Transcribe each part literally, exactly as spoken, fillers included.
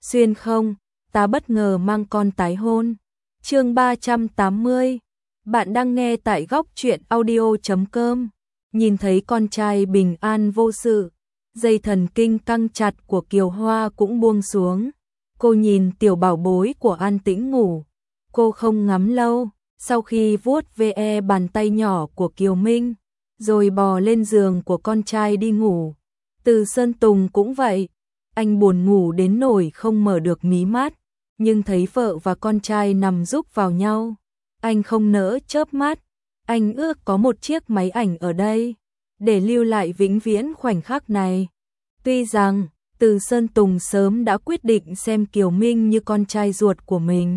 xuyên không, ta bất ngờ mang con tái hôn. Chương ba trăm tám mươi. Bạn đang nghe tại góc truyện audio chấm com. Nhìn thấy con trai bình an vô sự, dây thần kinh căng chặt của Kiều Hoa cũng buông xuống. Cô nhìn tiểu bảo bối của An Tĩnh ngủ, cô không ngắm lâu, sau khi vuốt ve bàn tay nhỏ của Kiều Minh, rồi bò lên giường của con trai đi ngủ. Từ Sơn Tùng cũng vậy, anh buồn ngủ đến nỗi không mở được mí mắt, nhưng thấy vợ và con trai nằm rúc vào nhau, anh không nỡ chớp mắt. Anh ước có một chiếc máy ảnh ở đây, để lưu lại vĩnh viễn khoảnh khắc này. Tuy rằng, Từ Sơn Tùng sớm đã quyết định xem Kiều Minh như con trai ruột của mình,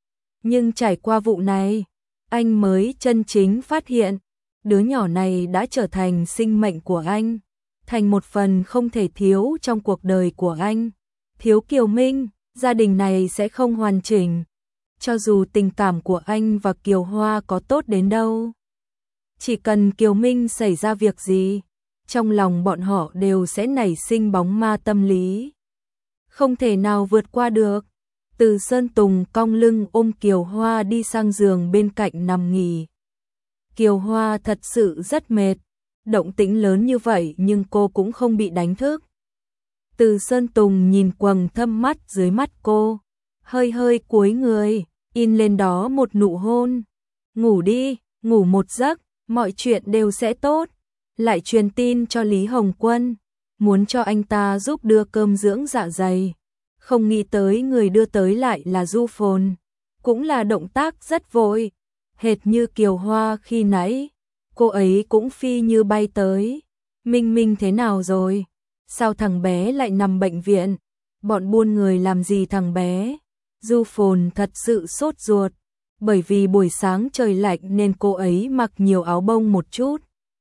nhưng trải qua vụ này, anh mới chân chính phát hiện, đứa nhỏ này đã trở thành sinh mệnh của anh, thành một phần không thể thiếu trong cuộc đời của anh. Thiếu Kiều Minh, gia đình này sẽ không hoàn chỉnh, cho dù tình cảm của anh và Kiều Hoa có tốt đến đâu. Chỉ cần Kiều Minh xảy ra việc gì, trong lòng bọn họ đều sẽ nảy sinh bóng ma tâm lý, không thể nào vượt qua được. Từ Sơn Tùng cong lưng ôm Kiều Hoa đi sang giường bên cạnh nằm nghỉ. Kiều Hoa thật sự rất mệt, động tĩnh lớn như vậy nhưng cô cũng không bị đánh thức. Từ Sơn Tùng nhìn quầng thâm mắt dưới mắt cô, hơi hơi cúi người, in lên đó một nụ hôn. Ngủ đi, ngủ một giấc, mọi chuyện đều sẽ tốt. Lại truyền tin cho Lý Hồng Quân, muốn cho anh ta giúp đưa cơm dưỡng dạ dày. Không nghĩ tới người đưa tới lại là Du Phồn, cũng là động tác rất vội, hệt như Kiều Hoa khi nãy. Cô ấy cũng phi như bay tới. Minh Minh thế nào rồi? Sao thằng bé lại nằm bệnh viện? Bọn buôn người làm gì thằng bé? Du Phồn thật sự sốt ruột, bởi vì buổi sáng trời lạnh nên cô ấy mặc nhiều áo bông một chút.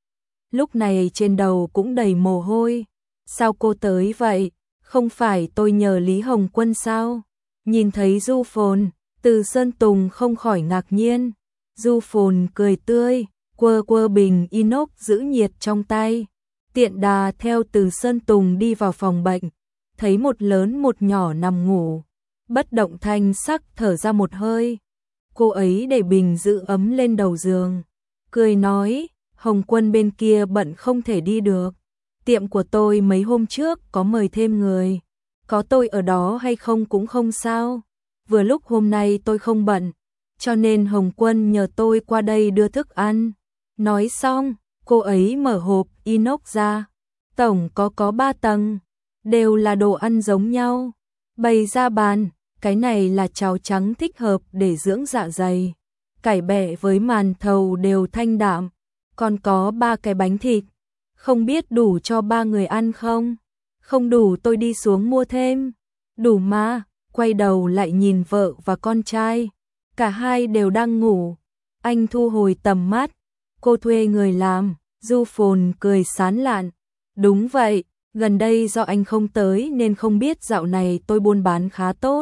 Lúc này trên đầu cũng đầy mồ hôi. Sao cô tới vậy? Không phải tôi nhờ Lý Hồng Quân sao? Nhìn thấy Du Phồn, Từ Sơn Tùng không khỏi ngạc nhiên. Du Phồn cười tươi, quơ quơ bình inox giữ nhiệt trong tay. Tiện đà theo Từ Sơn Tùng đi vào phòng bệnh, thấy một lớn một nhỏ nằm ngủ. Bất động thanh sắc thở ra một hơi. Cô ấy để bình giữ ấm lên đầu giường, cười nói, Hồng Quân bên kia bận không thể đi được. Tiệm của tôi mấy hôm trước có mời thêm người, có tôi ở đó hay không cũng không sao. Vừa lúc hôm nay tôi không bận, cho nên Hồng Quân nhờ tôi qua đây đưa thức ăn. Nói xong, cô ấy mở hộp inox ra, tổng có có ba tầng, đều là đồ ăn giống nhau, bày ra bàn. Cái này là cháo trắng thích hợp để dưỡng dạ dày, cải bẹ với màn thầu đều thanh đạm, còn có ba cái bánh thịt, không biết đủ cho ba người ăn không? Không đủ tôi đi xuống mua thêm. Đủ mà. Quay đầu lại nhìn vợ và con trai, cả hai đều đang ngủ. Anh thu hồi tầm mắt, cô thuê người làm. Du Phồn cười sán lạn, đúng vậy, gần đây do anh không tới nên không biết dạo này tôi buôn bán khá tốt.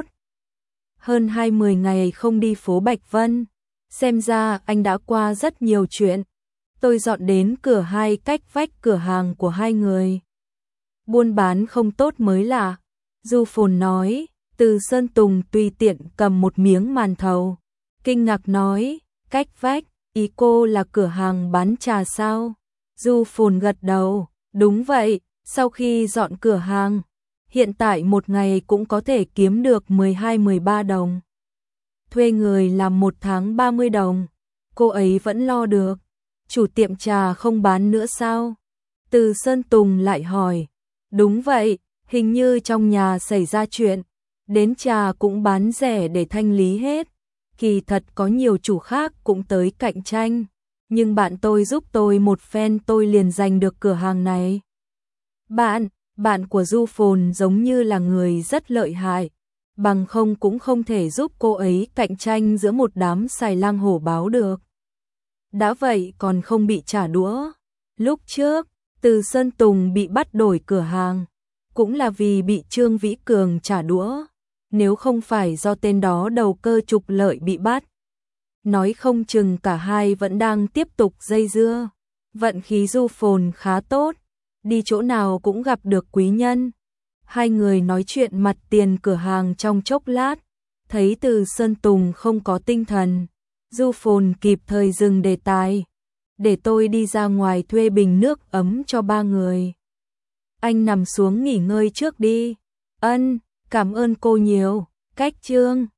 Hơn hai mươi ngày không đi phố Bạch Vân, xem ra anh đã qua rất nhiều chuyện. Tôi dọn đến cửa hai cách vách cửa hàng của hai người. Buôn bán không tốt mới lạ. Du Phồn nói. Từ Sơn Tùng tùy tiện cầm một miếng màn thầu, kinh ngạc nói, cách vách, ý cô là cửa hàng bán trà sao? Du Phồn gật đầu, đúng vậy, sau khi dọn cửa hàng, hiện tại một ngày cũng có thể kiếm được mười hai mười ba đồng. Thuê người làm một tháng ba mươi đồng, cô ấy vẫn lo được. Chủ tiệm trà không bán nữa sao? Từ Sơn Tùng lại hỏi, đúng vậy, hình như trong nhà xảy ra chuyện, đến trà cũng bán rẻ để thanh lý hết. Kỳ thật có nhiều chủ khác cũng tới cạnh tranh, nhưng bạn tôi giúp tôi một phen tôi liền giành được cửa hàng này. Bạn, bạn của Du Phồn giống như là người rất lợi hại, bằng không cũng không thể giúp cô ấy cạnh tranh giữa một đám xài lang hổ báo được. Đã vậy còn không bị trả đũa. Lúc trước, Từ Sơn Tùng bị bắt đổi cửa hàng, cũng là vì bị Trương Vĩ Cường trả đũa. Nếu không phải do tên đó đầu cơ trục lợi bị bắt, nói không chừng cả hai vẫn đang tiếp tục dây dưa. Vận khí Du Phồn khá tốt, đi chỗ nào cũng gặp được quý nhân. Hai người nói chuyện mặt tiền cửa hàng trong chốc lát, thấy Từ Sơn Tùng không có tinh thần, Du Phồn kịp thời dừng đề tài. Để tôi đi ra ngoài thuê bình nước ấm cho ba người. Anh nằm xuống nghỉ ngơi trước đi. Ân, cảm ơn cô nhiều. Cách chương